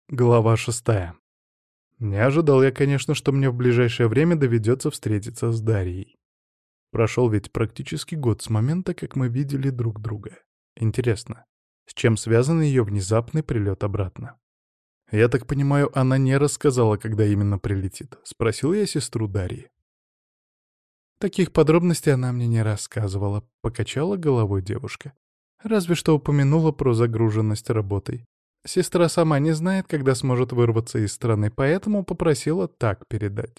Глава 6. Не ожидал я, конечно, что мне в ближайшее время доведется встретиться с Дарьей. Прошел ведь практически год с момента, как мы видели друг друга. Интересно, с чем связан ее внезапный прилет обратно? Я так понимаю, она не рассказала, когда именно прилетит. Спросил я сестру Дарьи. Таких подробностей она мне не рассказывала, покачала головой девушка. Разве что упомянула про загруженность работой. Сестра сама не знает, когда сможет вырваться из страны, поэтому попросила так передать.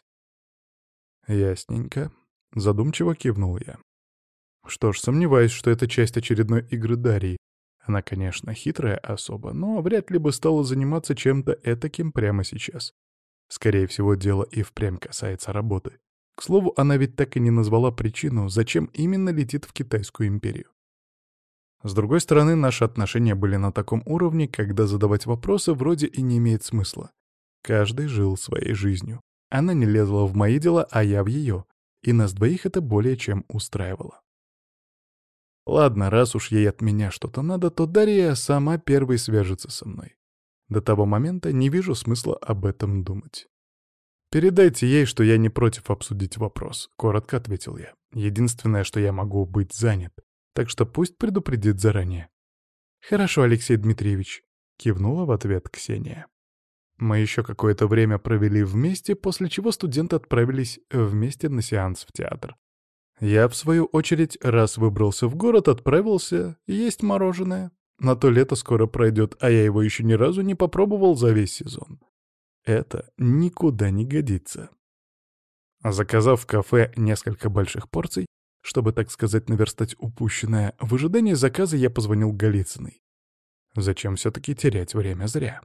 Ясненько. Задумчиво кивнул я. Что ж, сомневаюсь, что это часть очередной игры Дарьи. Она, конечно, хитрая особа, но вряд ли бы стала заниматься чем-то этаким прямо сейчас. Скорее всего, дело и впрямь касается работы. К слову, она ведь так и не назвала причину, зачем именно летит в Китайскую империю. С другой стороны, наши отношения были на таком уровне, когда задавать вопросы вроде и не имеет смысла. Каждый жил своей жизнью. Она не лезла в мои дела, а я в ее. И нас двоих это более чем устраивало. Ладно, раз уж ей от меня что-то надо, то Дарья сама первой свяжется со мной. До того момента не вижу смысла об этом думать. «Передайте ей, что я не против обсудить вопрос», — коротко ответил я. «Единственное, что я могу быть занят, так что пусть предупредит заранее». «Хорошо, Алексей Дмитриевич», — кивнула в ответ Ксения. Мы еще какое-то время провели вместе, после чего студенты отправились вместе на сеанс в театр. Я, в свою очередь, раз выбрался в город, отправился есть мороженое. На то лето скоро пройдет, а я его еще ни разу не попробовал за весь сезон. Это никуда не годится. Заказав в кафе несколько больших порций, чтобы, так сказать, наверстать упущенное, в ожидании заказа я позвонил Голицыной. Зачем все-таки терять время зря?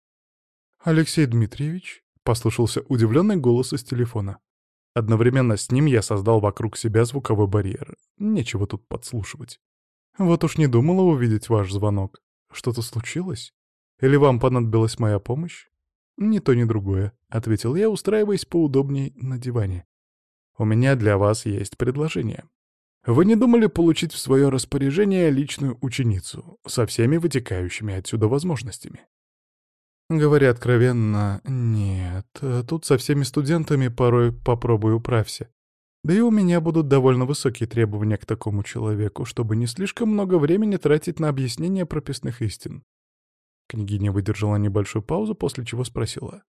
«Алексей Дмитриевич?» — послышался удивленный голос из телефона. Одновременно с ним я создал вокруг себя звуковой барьер. Нечего тут подслушивать. Вот уж не думала увидеть ваш звонок. Что-то случилось? Или вам понадобилась моя помощь? «Ни то, ни другое», — ответил я, устраиваясь поудобней на диване. «У меня для вас есть предложение. Вы не думали получить в свое распоряжение личную ученицу со всеми вытекающими отсюда возможностями?» Говоря откровенно, нет. Тут со всеми студентами порой попробуй управься. Да и у меня будут довольно высокие требования к такому человеку, чтобы не слишком много времени тратить на объяснение прописных истин. Княгиня выдержала небольшую паузу, после чего спросила.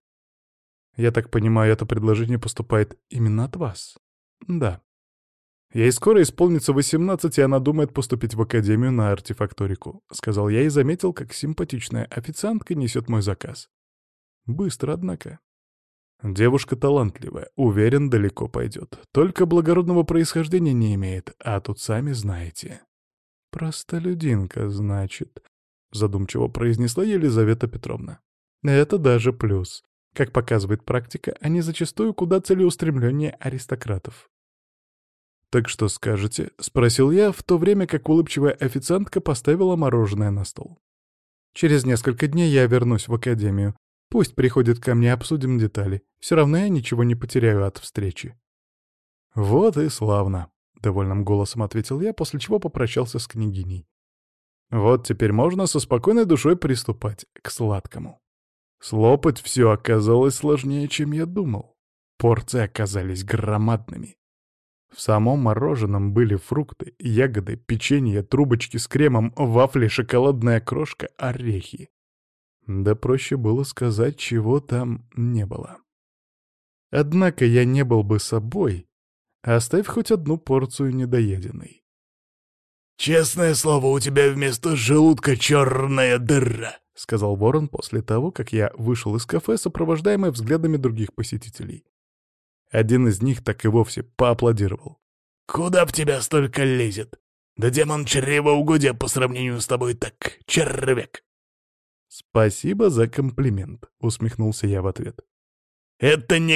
«Я так понимаю, это предложение поступает именно от вас?» «Да». «Ей скоро исполнится 18, и она думает поступить в академию на артефакторику», — сказал я и заметил, как симпатичная официантка несет мой заказ. Быстро, однако. Девушка талантливая, уверен, далеко пойдет. Только благородного происхождения не имеет, а тут сами знаете. «Простолюдинка, значит», — задумчиво произнесла Елизавета Петровна. «Это даже плюс. Как показывает практика, они зачастую куда целеустремленнее аристократов». «Так что скажете?» — спросил я, в то время как улыбчивая официантка поставила мороженое на стол. «Через несколько дней я вернусь в академию. Пусть приходит ко мне, обсудим детали. Все равно я ничего не потеряю от встречи». «Вот и славно», — довольным голосом ответил я, после чего попрощался с княгиней. «Вот теперь можно со спокойной душой приступать к сладкому». Слопать все оказалось сложнее, чем я думал. Порции оказались громадными. В самом мороженом были фрукты, ягоды, печенье, трубочки с кремом, вафли, шоколадная крошка, орехи. Да проще было сказать, чего там не было. Однако я не был бы собой, оставь хоть одну порцию недоеденной. «Честное слово, у тебя вместо желудка черная дыра», — сказал Ворон после того, как я вышел из кафе, сопровождаемый взглядами других посетителей. Один из них так и вовсе поаплодировал. «Куда в тебя столько лезет? Да демон чревоугодия по сравнению с тобой так, червяк!» «Спасибо за комплимент», — усмехнулся я в ответ. «Это не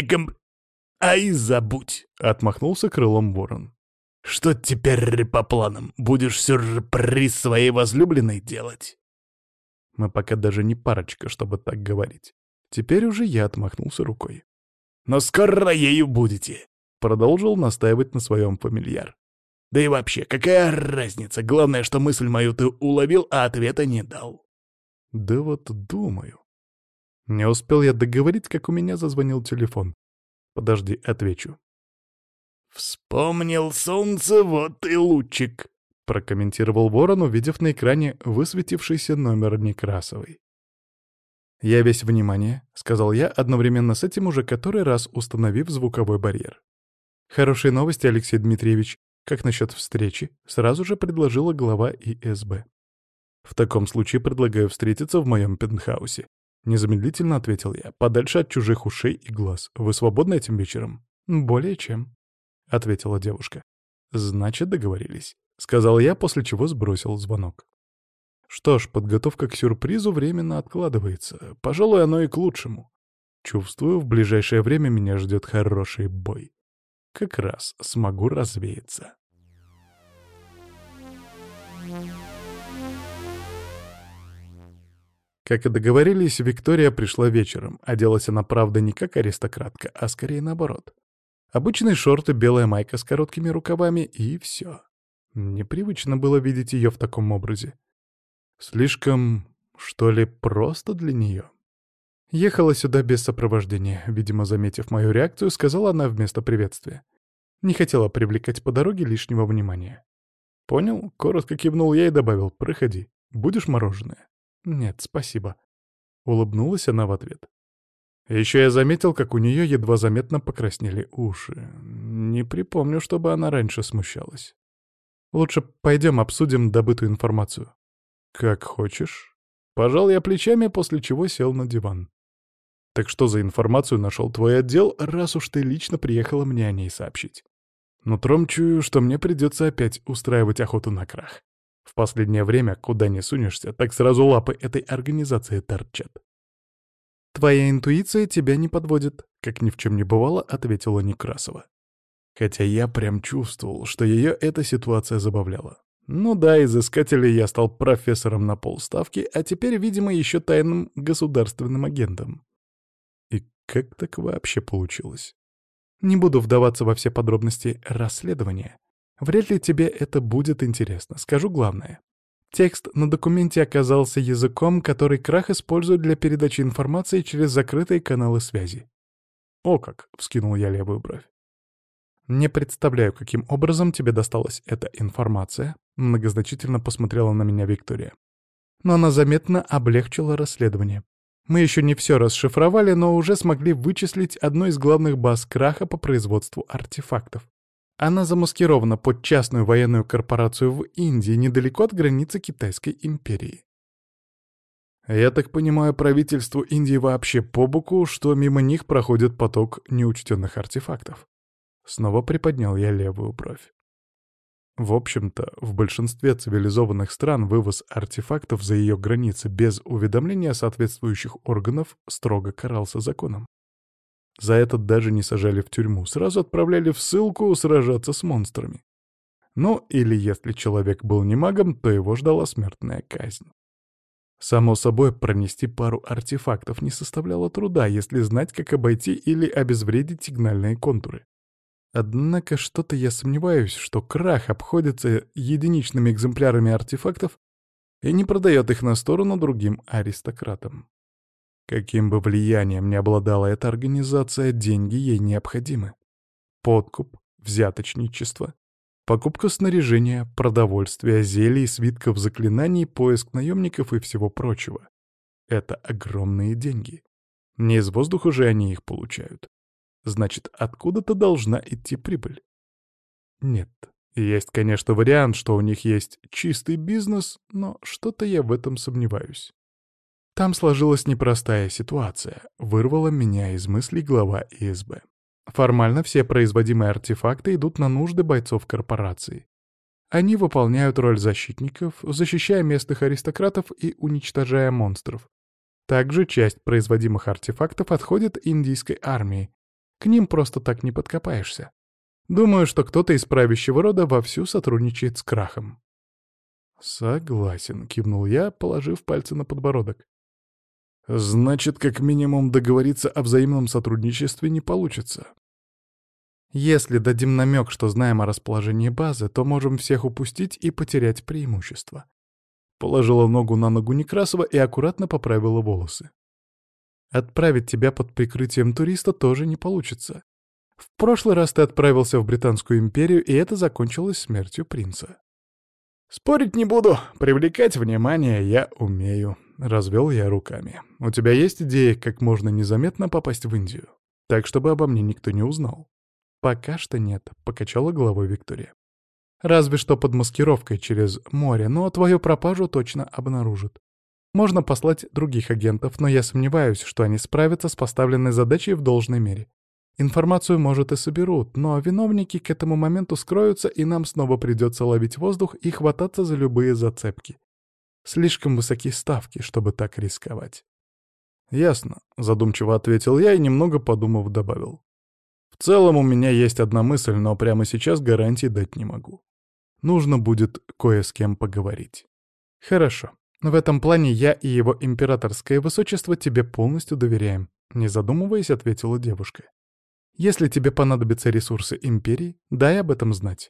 Ай, забудь!» — отмахнулся крылом Ворон. «Что теперь по планам? Будешь сюрприз своей возлюбленной делать?» Мы пока даже не парочка, чтобы так говорить. Теперь уже я отмахнулся рукой. «Но скоро ею будете!» — продолжил настаивать на своем фамильяр. «Да и вообще, какая разница? Главное, что мысль мою ты уловил, а ответа не дал». Да вот думаю. Не успел я договорить, как у меня зазвонил телефон. Подожди, отвечу. «Вспомнил солнце, вот и лучик», — прокомментировал Ворон, увидев на экране высветившийся номер Некрасовой. «Я весь внимание», — сказал я, одновременно с этим уже который раз установив звуковой барьер. «Хорошие новости, Алексей Дмитриевич. Как насчет встречи?» — сразу же предложила глава ИСБ. «В таком случае предлагаю встретиться в моем пентхаусе», — незамедлительно ответил я, подальше от чужих ушей и глаз. «Вы свободны этим вечером?» «Более чем», — ответила девушка. «Значит, договорились», — сказал я, после чего сбросил звонок. Что ж, подготовка к сюрпризу временно откладывается. Пожалуй, оно и к лучшему. Чувствую, в ближайшее время меня ждет хороший бой. Как раз смогу развеяться. Как и договорились, Виктория пришла вечером. Оделась она, правда, не как аристократка, а скорее наоборот. Обычные шорты, белая майка с короткими рукавами и все. Непривычно было видеть ее в таком образе. Слишком, что ли, просто для нее. Ехала сюда без сопровождения, видимо, заметив мою реакцию, сказала она вместо приветствия. Не хотела привлекать по дороге лишнего внимания. «Понял?» — коротко кивнул я и добавил: «Проходи. Будешь мороженое?» «Нет, спасибо». Улыбнулась она в ответ. Еще я заметил, как у нее едва заметно покраснели уши. Не припомню, чтобы она раньше смущалась. «Лучше пойдем обсудим добытую информацию». «Как хочешь». Пожал я плечами, после чего сел на диван. «Так что за информацию нашел твой отдел, раз уж ты лично приехала мне о ней сообщить?» Нутром чую, что мне придется опять устраивать охоту на крах. В последнее время, куда ни сунешься, так сразу лапы этой организации торчат. «Твоя интуиция тебя не подводит», — как ни в чем не бывало, ответила Некрасова. Хотя я прям чувствовал, что ее эта ситуация забавляла. Ну да, из искателей я стал профессором на полставки, а теперь, видимо, еще тайным государственным агентом. И как так вообще получилось? Не буду вдаваться во все подробности расследования. Вряд ли тебе это будет интересно. Скажу главное. Текст на документе оказался языком, который Крах использует для передачи информации через закрытые каналы связи. «О как!» — вскинул я левую бровь. «Не представляю, каким образом тебе досталась эта информация», — многозначительно посмотрела на меня Виктория. «Но она заметно облегчила расследование. Мы еще не все расшифровали, но уже смогли вычислить одну из главных баз Краха по производству артефактов. Она замаскирована под частную военную корпорацию в Индии, недалеко от границы Китайской империи. Я так понимаю, правительству Индии вообще по боку, что мимо них проходит поток неучтенных артефактов». Снова приподнял я левую бровь. В общем-то, в большинстве цивилизованных стран вывоз артефактов за ее границы без уведомления соответствующих органов строго карался законом. За это даже не сажали в тюрьму, сразу отправляли в ссылку сражаться с монстрами. Ну, или если человек был не магом, то его ждала смертная казнь. Само собой, пронести пару артефактов не составляло труда, если знать, как обойти или обезвредить сигнальные контуры. Однако что-то я сомневаюсь, что Крах обходится единичными экземплярами артефактов и не продает их на сторону другим аристократам. Каким бы влиянием ни обладала эта организация, деньги ей необходимы. Подкуп, взяточничество, покупка снаряжения, продовольствия, зелий, свитков заклинаний, поиск наемников и всего прочего. Это огромные деньги. Не из воздуха же они их получают. Значит, откуда-то должна идти прибыль. Нет, есть, конечно, вариант, что у них есть чистый бизнес, но что-то я в этом сомневаюсь. Там сложилась непростая ситуация, вырвала меня из мыслей глава ИСБ. Формально все производимые артефакты идут на нужды бойцов корпорации. Они выполняют роль защитников, защищая местных аристократов и уничтожая монстров. Также часть производимых артефактов отходит индийской армии. К ним просто так не подкопаешься. Думаю, что кто-то из правящего рода вовсю сотрудничает с Крахом. «Согласен», — кивнул я, положив пальцы на подбородок. «Значит, как минимум договориться о взаимном сотрудничестве не получится». «Если дадим намек, что знаем о расположении базы, то можем всех упустить и потерять преимущество». Положила ногу на ногу Некрасова и аккуратно поправила волосы. Отправить тебя под прикрытием туриста тоже не получится. В прошлый раз ты отправился в Британскую империю, и это закончилось смертью принца. Спорить не буду, привлекать внимание я умею. Развел я руками. У тебя есть идея, как можно незаметно попасть в Индию? Так, чтобы обо мне никто не узнал. Пока что нет, покачала головой Виктория. Разве что под маскировкой через море, но твою пропажу точно обнаружат. Можно послать других агентов, но я сомневаюсь, что они справятся с поставленной задачей в должной мере. Информацию, может, и соберут, но виновники к этому моменту скроются, и нам снова придется ловить воздух и хвататься за любые зацепки. Слишком высокие ставки, чтобы так рисковать. «Ясно», — задумчиво ответил я и, немного подумав, добавил. «В целом у меня есть одна мысль, но прямо сейчас гарантий дать не могу. Нужно будет кое с кем поговорить». «Хорошо. В этом плане я и его императорское высочество тебе полностью доверяем», — не задумываясь, ответила девушка. «Если тебе понадобятся ресурсы империи, дай об этом знать».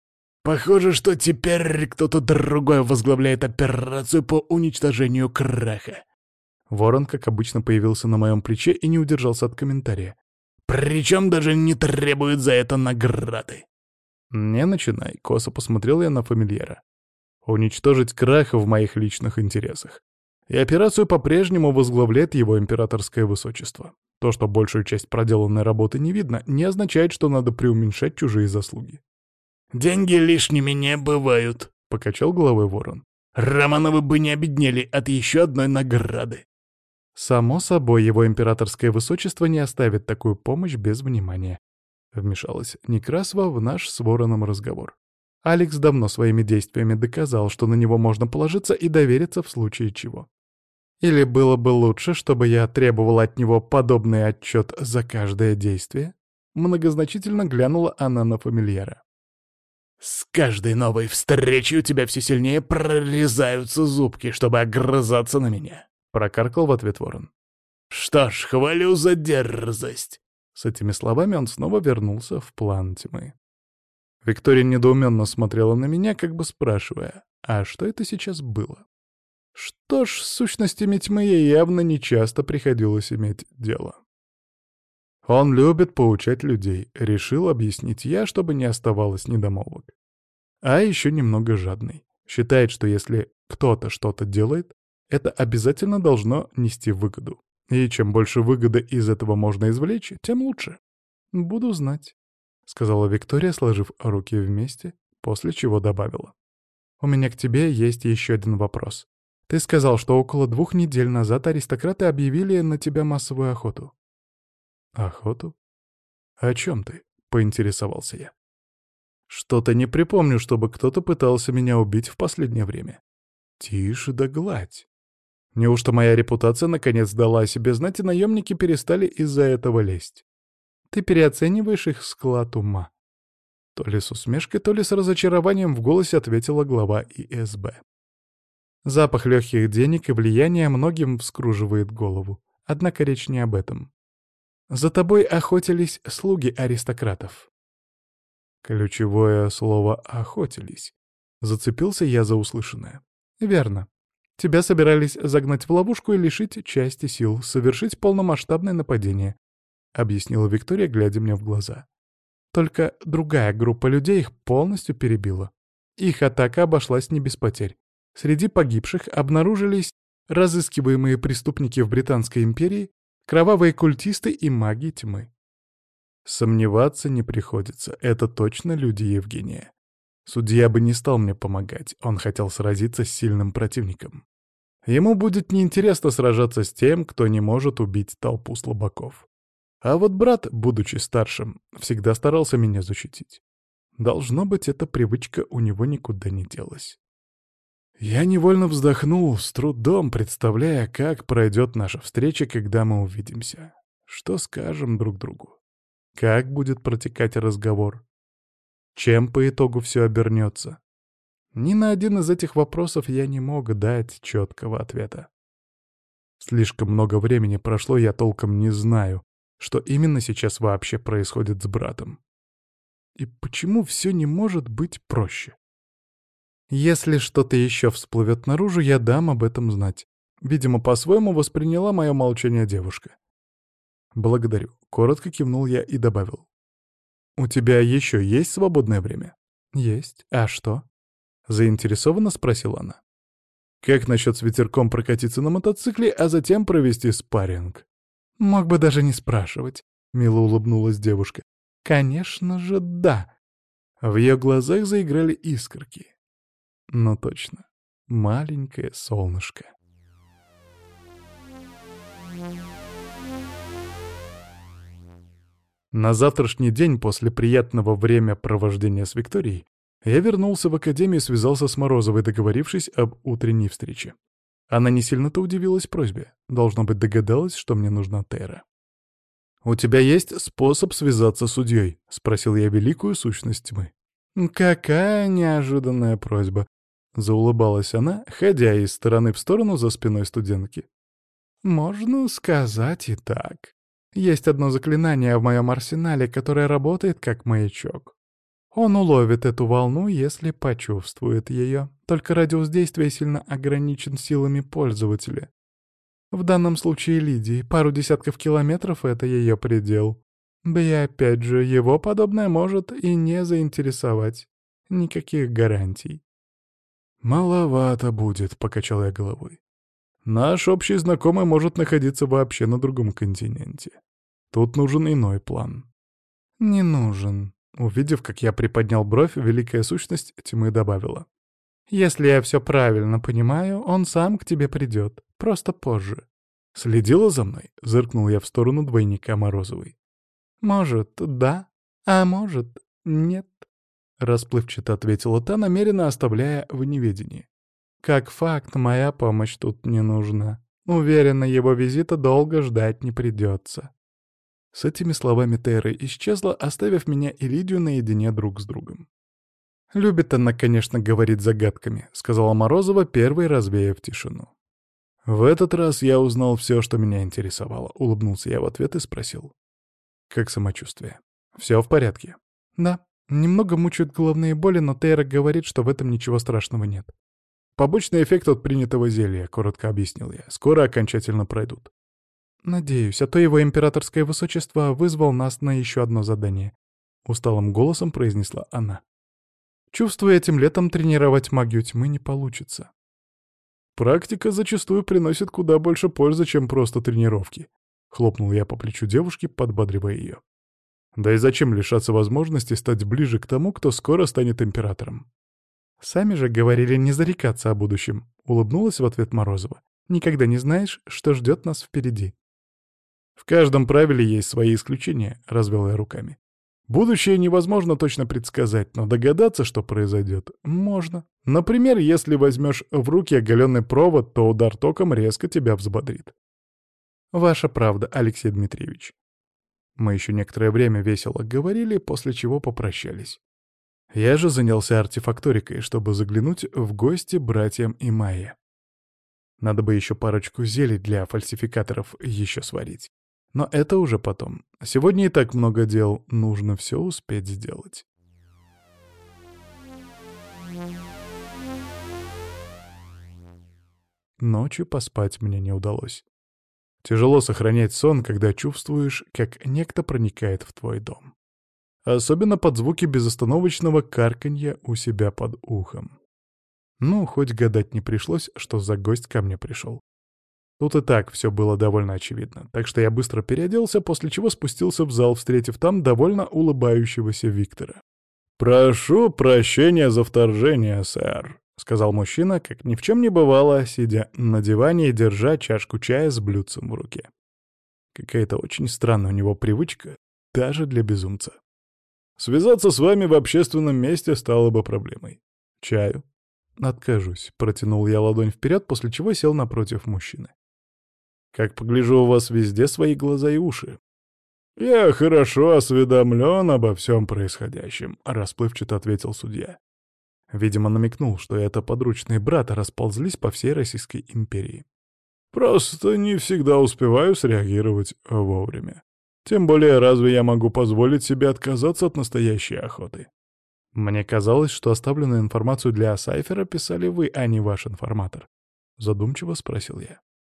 Похоже, что теперь кто-то другой возглавляет операцию по уничтожению Краха. Ворон, как обычно, появился на моем плече и не удержался от комментария. Причем даже не требует за это награды. «Не начинай», — косо посмотрел я на фамильяра. «Уничтожить Краха в моих личных интересах. И операцию по-прежнему возглавляет его императорское высочество. То, что большую часть проделанной работы не видно, не означает, что надо преуменьшать чужие заслуги». «Деньги лишними не бывают», — покачал головой ворон. «Романовы бы не обеднели от еще одной награды». «Само собой, его императорское высочество не оставит такую помощь без внимания», — вмешалась Некрасова в наш с Вороном разговор. Алекс давно своими действиями доказал, что на него можно положиться и довериться в случае чего. Или было бы лучше, чтобы я требовал от него подобный отчет за каждое действие? Многозначительно глянула она на фамильяра. «С каждой новой встречей у тебя все сильнее прорезаются зубки, чтобы огрызаться на меня», — прокаркал в ответ ворон. «Что ж, хвалю за дерзость». С этими словами он снова вернулся в план тьмы. Виктория недоуменно смотрела на меня, как бы спрашивая, а что это сейчас было? Что ж, с сущностями тьмы ей явно нечасто приходилось иметь дело. Он любит поучать людей, решил объяснить я, чтобы не оставалось недомолвок. А еще немного жадный. Считает, что если кто-то что-то делает, это обязательно должно нести выгоду. И чем больше выгоды из этого можно извлечь, тем лучше. «Буду знать», — сказала Виктория, сложив руки вместе, после чего добавила. «У меня к тебе есть еще один вопрос. Ты сказал, что около 2 недель назад аристократы объявили на тебя массовую охоту». «Охоту? О чем ты?» — поинтересовался я. «Что-то не припомню, чтобы кто-то пытался меня убить в последнее время. Тише да гладь. Неужто моя репутация наконец дала о себе знать, и наемники перестали из-за этого лезть? Ты переоцениваешь их склад ума». То ли с усмешкой, то ли с разочарованием в голосе ответила глава ИСБ. Запах легких денег и влияния многим вскруживает голову. Однако речь не об этом. За тобой охотились слуги аристократов. Ключевое слово «охотились». Зацепился я за услышанное. Верно. Тебя собирались загнать в ловушку и лишить части сил, совершить полномасштабное нападение, объяснила Виктория, глядя мне в глаза. Только другая группа людей их полностью перебила. Их атака обошлась не без потерь. Среди погибших обнаружились разыскиваемые преступники в Британской империи, кровавые культисты и маги тьмы. Сомневаться не приходится, это точно люди Евгения. Судья бы не стал мне помогать, он хотел сразиться с сильным противником. Ему будет неинтересно сражаться с тем, кто не может убить толпу слабаков. А вот брат, будучи старшим, всегда старался меня защитить. Должно быть, эта привычка у него никуда не делась. Я невольно вздохнул, с трудом представляя, как пройдет наша встреча, когда мы увидимся. Что скажем друг другу? Как будет протекать разговор? Чем по итогу все обернется? Ни на один из этих вопросов я не мог дать четкого ответа. Слишком много времени прошло, я толком не знаю, что именно сейчас вообще происходит с братом. И почему все не может быть проще? Если что-то еще всплывет наружу, я дам об этом знать. Видимо, по-своему восприняла мое молчание девушка. «Благодарю», — коротко кивнул я и добавил. «У тебя еще есть свободное время?» «Есть. А что?» — заинтересованно спросила она. «Как насчет с ветерком прокатиться на мотоцикле, а затем провести спарринг?» «Мог бы даже не спрашивать», — мило улыбнулась девушка. «Конечно же, да». В ее глазах заиграли искорки. Ну точно, маленькое солнышко. На завтрашний день после приятного времяпровождения с Викторией я вернулся в академию и связался с Морозовой, договорившись об утренней встрече. Она не сильно-то удивилась просьбе. Должно быть, догадалась, что мне нужна Тейра. «У тебя есть способ связаться с судьей?» — спросил я великую сущность тьмы. «Какая неожиданная просьба!» — заулыбалась она, ходя из стороны в сторону за спиной студентки. «Можно сказать и так. Есть одно заклинание в моем арсенале, которое работает как маячок. Он уловит эту волну, если почувствует ее. Только радиус действия сильно ограничен силами пользователя. В данном случае Лидии пару десятков километров — это ее предел. Да и опять же, его подобное может и не заинтересовать. Никаких гарантий». «Маловато будет», — покачал я головой. «Наш общий знакомый может находиться вообще на другом континенте. Тут нужен иной план». «Не нужен», — увидев, как я приподнял бровь, великая сущность тьмы добавила. «Если я все правильно понимаю, он сам к тебе придет, просто позже». «Следила за мной?» — зыркнул я в сторону двойника Морозовой. «Может, да, а может, нет», — расплывчато ответила та, намеренно оставляя в неведении. «Как факт, моя помощь тут не нужна. Уверена, его визита долго ждать не придется». С этими словами Тейра исчезла, оставив меня и Лидию наедине друг с другом. «Любит она, конечно, говорить загадками», — сказала Морозова, первой развеяв тишину. «В этот раз я узнал все, что меня интересовало», — улыбнулся я в ответ и спросил. «Как самочувствие? Все в порядке?» «Да, немного мучают головные боли, но Тейра говорит, что в этом ничего страшного нет». «Побочный эффект от принятого зелья», — коротко объяснил я. «Скоро окончательно пройдут». «Надеюсь, а то его императорское высочество вызвал нас на еще одно задание», — усталым голосом произнесла она. «Чувствую, этим летом тренировать магию тьмы не получится». «Практика зачастую приносит куда больше пользы, чем просто тренировки», — хлопнул я по плечу девушки, подбадривая ее. «Да и зачем лишаться возможности стать ближе к тому, кто скоро станет императором?» «Сами же говорили не зарекаться о будущем», — улыбнулась в ответ Морозова. «Никогда не знаешь, что ждет нас впереди». «В каждом правиле есть свои исключения», — развел я руками. «Будущее невозможно точно предсказать, но догадаться, что произойдет, можно. Например, если возьмешь в руки оголенный провод, то удар током резко тебя взбодрит». «Ваша правда, Алексей Дмитриевич». Мы еще некоторое время весело говорили, после чего попрощались. Я же занялся артефакторикой, чтобы заглянуть в гости братьям и Майе. Надо бы еще парочку зелий для фальсификаторов еще сварить. Но это уже потом. Сегодня и так много дел, нужно все успеть сделать. Ночью поспать мне не удалось. Тяжело сохранять сон, когда чувствуешь, как некто проникает в твой дом. Особенно под звуки безостановочного карканья у себя под ухом. Ну, хоть гадать не пришлось, что за гость ко мне пришел. Тут и так все было довольно очевидно, так что я быстро переоделся, после чего спустился в зал, встретив там довольно улыбающегося Виктора. «Прошу прощения за вторжение, сэр», — сказал мужчина, как ни в чем не бывало, сидя на диване и держа чашку чая с блюдцем в руке. Какая-то очень странная у него привычка, даже для безумца. «Связаться с вами в общественном месте стало бы проблемой. Чаю?» «Откажусь», — протянул я ладонь вперед, после чего сел напротив мужчины. «Как погляжу, у вас везде свои глаза и уши». «Я хорошо осведомлен обо всем происходящем», — расплывчато ответил судья. Видимо, намекнул, что это подручные брата расползлись по всей Российской империи. «Просто не всегда успеваю среагировать вовремя. Тем более, разве я могу позволить себе отказаться от настоящей охоты?» «Мне казалось, что оставленную информацию для Сайфера писали вы, а не ваш информатор», — задумчиво спросил я.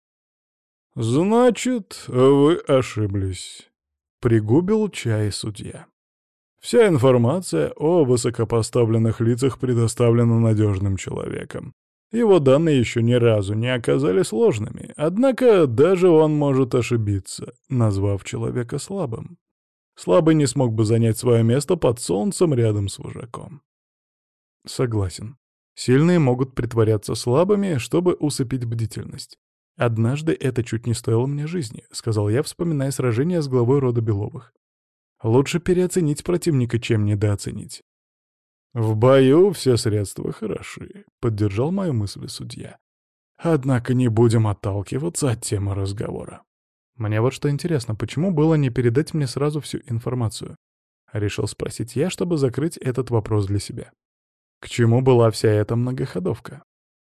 «Значит, вы ошиблись», — пригубил чай судья. «Вся информация о высокопоставленных лицах предоставлена надежным человеком. Его данные еще ни разу не оказались ложными, однако даже он может ошибиться, назвав человека слабым. Слабый не смог бы занять свое место под солнцем рядом с вожаком». Согласен. Сильные могут притворяться слабыми, чтобы усыпить бдительность. «Однажды это чуть не стоило мне жизни», — сказал я, вспоминая сражение с главой рода Беловых. «Лучше переоценить противника, чем недооценить». «В бою все средства хороши», — поддержал мою мысль судья. «Однако не будем отталкиваться от темы разговора». Мне вот что интересно, почему было не передать мне сразу всю информацию? Решил спросить я, чтобы закрыть этот вопрос для себя. К чему была вся эта многоходовка?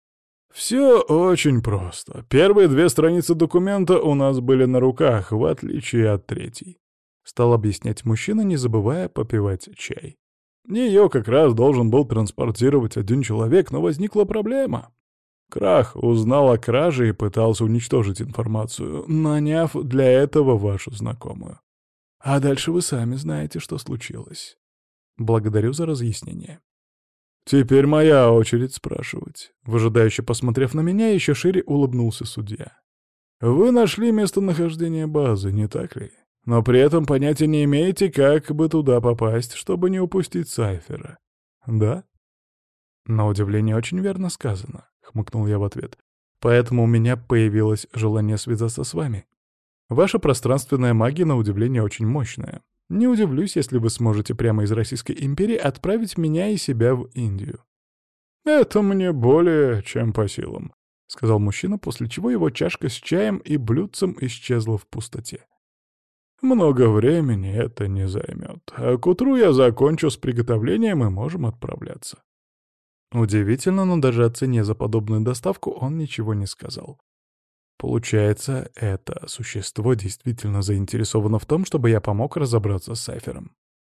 Все очень просто. Первые 2 страницы документа у нас были на руках, в отличие от третьей. Стал объяснять мужчина, не забывая попивать чай. Ее как раз должен был транспортировать один человек, но возникла проблема. Крах узнал о краже и пытался уничтожить информацию, наняв для этого вашу знакомую. А дальше вы сами знаете, что случилось. Благодарю за разъяснение. Теперь моя очередь спрашивать. Выжидающе посмотрев на меня, еще шире улыбнулся судья. Вы нашли местонахождение базы, не так ли? Но при этом понятия не имеете, как бы туда попасть, чтобы не упустить Сайфера. Да? На удивление очень верно сказано, хмыкнул я в ответ. Поэтому у меня появилось желание связаться с вами. Ваша пространственная магия, на удивление, очень мощная. Не удивлюсь, если вы сможете прямо из Российской империи отправить меня и себя в Индию. «Это мне более чем по силам», — сказал мужчина, после чего его чашка с чаем и блюдцем исчезла в пустоте. «Много времени это не займет, а к утру я закончу с приготовлением и можем отправляться». Удивительно, но даже о цене за подобную доставку он ничего не сказал. Получается, это существо действительно заинтересовано в том, чтобы я помог разобраться с Сайфером.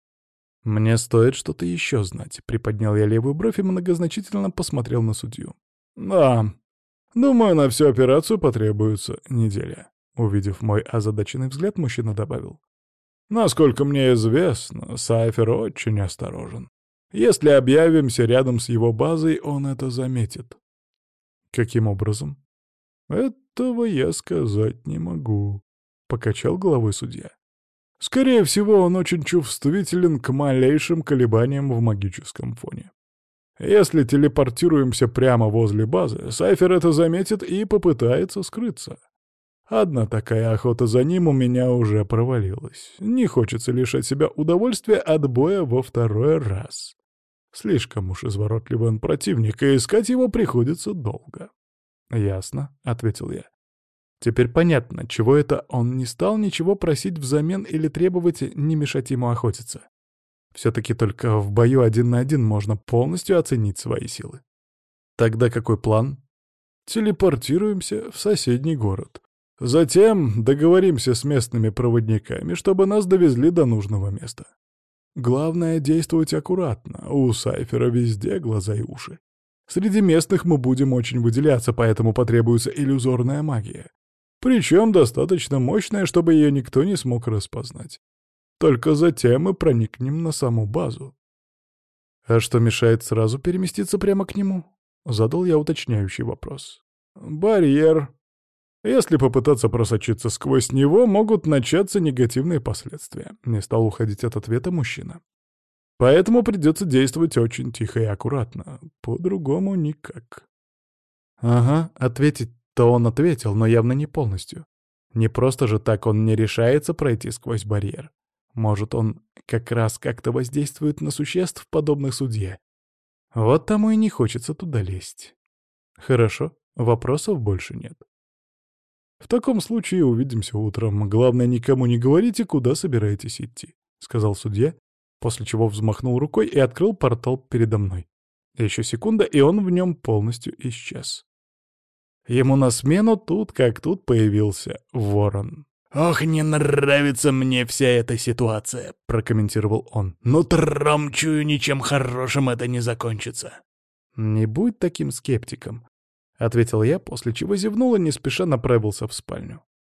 «Мне стоит что-то еще знать», — приподнял я левую бровь и многозначительно посмотрел на судью. «Да, думаю, на всю операцию потребуется неделя», — увидев мой озадаченный взгляд, мужчина добавил. «Насколько мне известно, Сайфер очень осторожен. Если объявимся рядом с его базой, он это заметит». «Каким образом?» «Этого я сказать не могу», — покачал головой судья. «Скорее всего, он очень чувствителен к малейшим колебаниям в магическом фоне. Если телепортируемся прямо возле базы, Сайфер это заметит и попытается скрыться. Одна такая охота за ним у меня уже провалилась. Не хочется лишать себя удовольствия от боя во второй раз. Слишком уж изворотливый он противник, и искать его приходится долго». «Ясно», — ответил я. «Теперь понятно, чего это он не стал ничего просить взамен или требовать не мешать ему охотиться. Все-таки только в бою 1 на 1 можно полностью оценить свои силы. Тогда какой план?» «Телепортируемся в соседний город. Затем договоримся с местными проводниками, чтобы нас довезли до нужного места. Главное — действовать аккуратно, у Сайфера везде глаза и уши. Среди местных мы будем очень выделяться, поэтому потребуется иллюзорная магия. Причем достаточно мощная, чтобы ее никто не смог распознать. Только затем мы проникнем на саму базу». «А что мешает сразу переместиться прямо к нему?» — задал я уточняющий вопрос. «Барьер. Если попытаться просочиться сквозь него, могут начаться негативные последствия», — не стал уходить от ответа мужчина. «Поэтому придется действовать очень тихо и аккуратно. По-другому никак». Ага, ответить-то он ответил, но явно не полностью. Не просто же так он не решается пройти сквозь барьер. Может, он как раз как-то воздействует на существ, подобных судье. Вот тому и не хочется туда лезть. Хорошо, вопросов больше нет. «В таком случае увидимся утром. Главное, никому не говорите, куда собираетесь идти», — сказал судья, после чего взмахнул рукой и открыл портал передо мной. Еще секунда, и он в нем полностью исчез. Ему на смену тут как тут появился ворон. «Ох, не нравится мне вся эта ситуация», — прокомментировал он. «Нутром чую, ничем хорошим это не закончится». «Не будь таким скептиком», — ответил я, после чего зевнул и не спеша направился в спальню.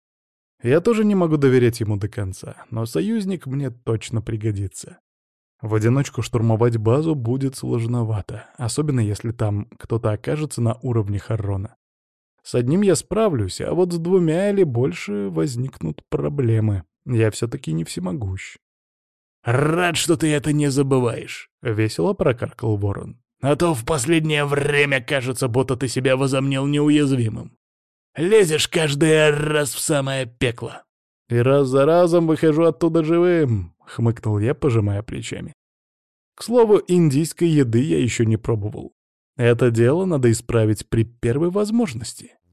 Я тоже не могу доверять ему до конца, но союзник мне точно пригодится. В одиночку штурмовать базу будет сложновато, особенно если там кто-то окажется на уровне Харрона. С одним я справлюсь, а вот с двумя или больше возникнут проблемы. Я все-таки не всемогущ. «Рад, что ты это не забываешь», — весело прокаркал ворон. «А то в последнее время кажется, будто ты себя возомнил неуязвимым. Лезешь каждый раз в самое пекло». «И раз за разом выхожу оттуда живым», — хмыкнул я, пожимая плечами. К слову, индийской еды я еще не пробовал. Это дело надо исправить при первой возможности.